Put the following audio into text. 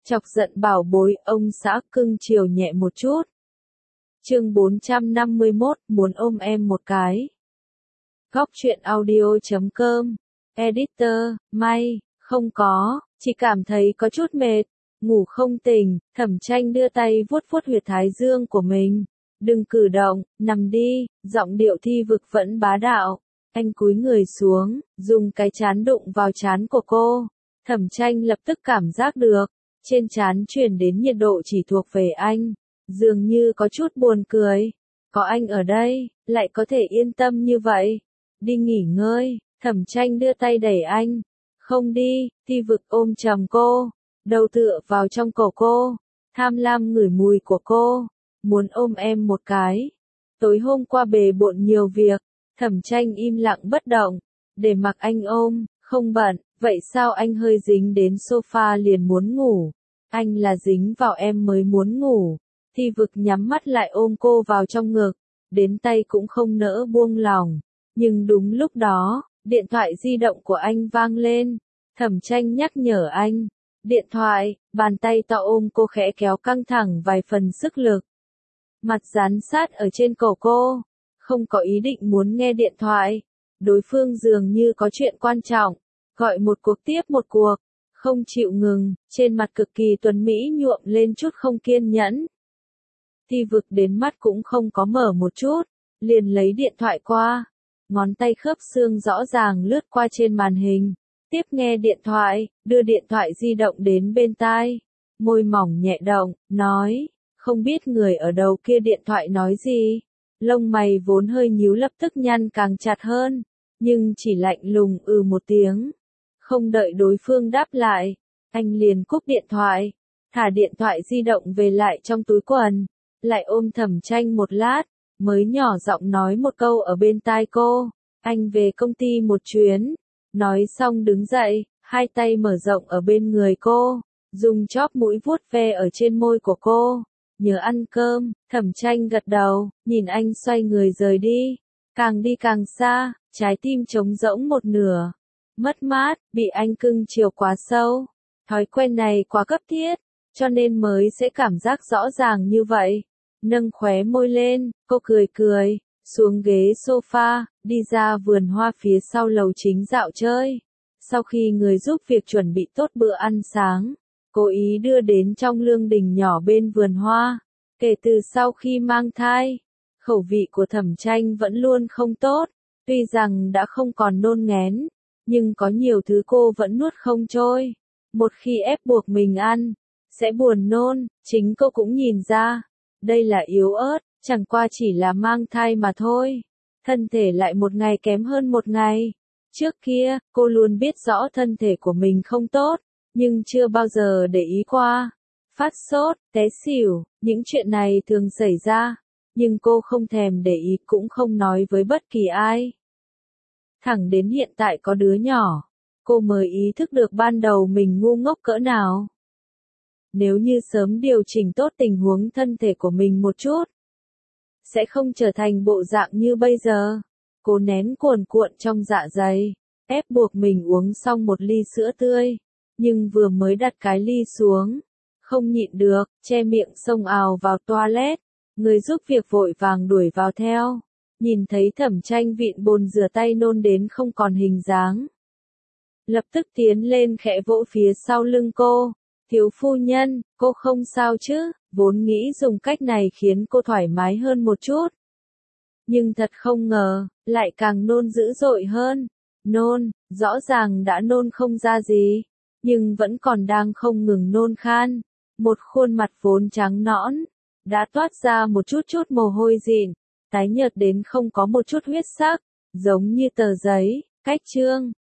Chọc giận bảo bối, ông xã cưng chiều nhẹ một chút. Chương 451, muốn ôm em một cái. Góc truyện audio.com. Editor, May, không có, chỉ cảm thấy có chút mệt, ngủ không tỉnh. Thẩm Tranh đưa tay vuốt vuốt huyệt thái dương của mình. Đừng cử động, nằm đi, giọng điệu Thi Vực vẫn bá đạo. Anh cúi người xuống, dùng cái trán đụng vào trán của cô. Thẩm Tranh lập tức cảm giác được, trên trán truyền đến nhiệt độ chỉ thuộc về anh. Dường như có chút buồn cười. Có anh ở đây, lại có thể yên tâm như vậy. Đi nghỉ ngơi. Thẩm Tranh đưa tay đẩy anh. Không đi. Thi Vực ôm chầm cô, đầu tựa vào trong cổ cô, tham lam ngửi mùi của cô. Muốn ôm em một cái. Tối hôm qua bề bộn nhiều việc. Thẩm Tranh im lặng bất động, để mặc anh ôm. Không bận. Vậy sao anh hơi dính đến sofa liền muốn ngủ? Anh là dính vào em mới muốn ngủ. Thi Vực nhắm mắt lại ôm cô vào trong ngực, đến tay cũng không nỡ buông lòng. Nhưng đúng lúc đó, điện thoại di động của anh vang lên. Thẩm Tranh nhắc nhở anh. Điện thoại, bàn tay to ôm cô khẽ kéo căng thẳng vài phần sức lực. Mặt dán sát ở trên cổ cô, không có ý định muốn nghe điện thoại. Đối phương dường như có chuyện quan trọng, gọi một cuộc tiếp một cuộc, không chịu ngừng, trên mặt cực kỳ tuấn mỹ nhuộm lên chút không kiên nhẫn. Thi Vực đến mắt cũng không có mở một chút, liền lấy điện thoại qua. Ngón tay khớp xương rõ ràng lướt qua trên màn hình, tiếp nghe điện thoại, đưa điện thoại di động đến bên tai. Môi mỏng nhẹ động, nói, không biết người ở đầu kia điện thoại nói gì. Lông mày vốn hơi nhíu lập tức nhăn càng chặt hơn, nhưng chỉ lạnh lùng một tiếng. Không đợi đối phương đáp lại, anh liền cúp điện thoại, thả điện thoại di động về lại trong túi quần, lại ôm Thẩm Tranh một lát, mới nhỏ giọng nói một câu ở bên tai cô. Anh về công ty một chuyến. Nói xong đứng dậy, hai tay mở rộng ở bên người cô, dùng chóp mũi vuốt ve ở trên môi của cô. Nhớ ăn cơm. Thẩm Tranh gật đầu, nhìn anh xoay người rời đi càng xa, trái tim trống rỗng một nửa. Mất mát, bị anh cưng chiều quá sâu. Thói quen này quá cấp thiết, cho nên mới sẽ cảm giác rõ ràng như vậy. Nâng khóe môi lên, cô cười cười, xuống ghế sofa, đi ra vườn hoa phía sau lầu chính dạo chơi. Sau khi người giúp việc chuẩn bị tốt bữa ăn sáng, cố ý đưa đến trong lương đình nhỏ bên vườn hoa. Kể từ sau khi mang thai, khẩu vị của Thẩm Tranh vẫn luôn không tốt. Tuy rằng đã không còn nôn nghén, nhưng có nhiều thứ cô vẫn nuốt không trôi. Một khi ép buộc mình ăn, sẽ buồn nôn, chính cô cũng nhìn ra. Đây là yếu ớt, chẳng qua chỉ là mang thai mà thôi. Thân thể lại một ngày kém hơn một ngày. Trước kia, cô luôn biết rõ thân thể của mình không tốt, nhưng chưa bao giờ để ý qua. Phát sốt, té xỉu, những chuyện này thường xảy ra, nhưng cô không thèm để ý cũng không nói với bất kỳ ai. Thẳng đến hiện tại có đứa nhỏ, cô mới ý thức được ban đầu mình ngu ngốc cỡ nào. Nếu như sớm điều chỉnh tốt tình huống thân thể của mình một chút, sẽ không trở thành bộ dạng như bây giờ. Cô nén cuồn cuộn trong dạ dày, ép buộc mình uống xong một ly sữa tươi, nhưng vừa mới đặt cái ly xuống, không nhịn được, che miệng xông ào vào toilet. Người giúp việc vội vàng đuổi vào theo, nhìn thấy Thẩm Tranh vịn bồn rửa tay nôn đến không còn hình dáng. Lập tức tiến lên khẽ vỗ phía sau lưng cô. Thiếu phu nhân, cô không sao chứ? Vốn nghĩ dùng cách này khiến cô thoải mái hơn một chút. Nhưng thật không ngờ, lại càng nôn dữ dội hơn. Nôn, rõ ràng đã nôn không ra gì, nhưng vẫn còn đang không ngừng nôn khan. Một khuôn mặt vốn trắng nõn, đã toát ra một chút chút mồ hôi dịn, tái nhợt đến không có một chút huyết sắc, giống như tờ giấy, cách trương.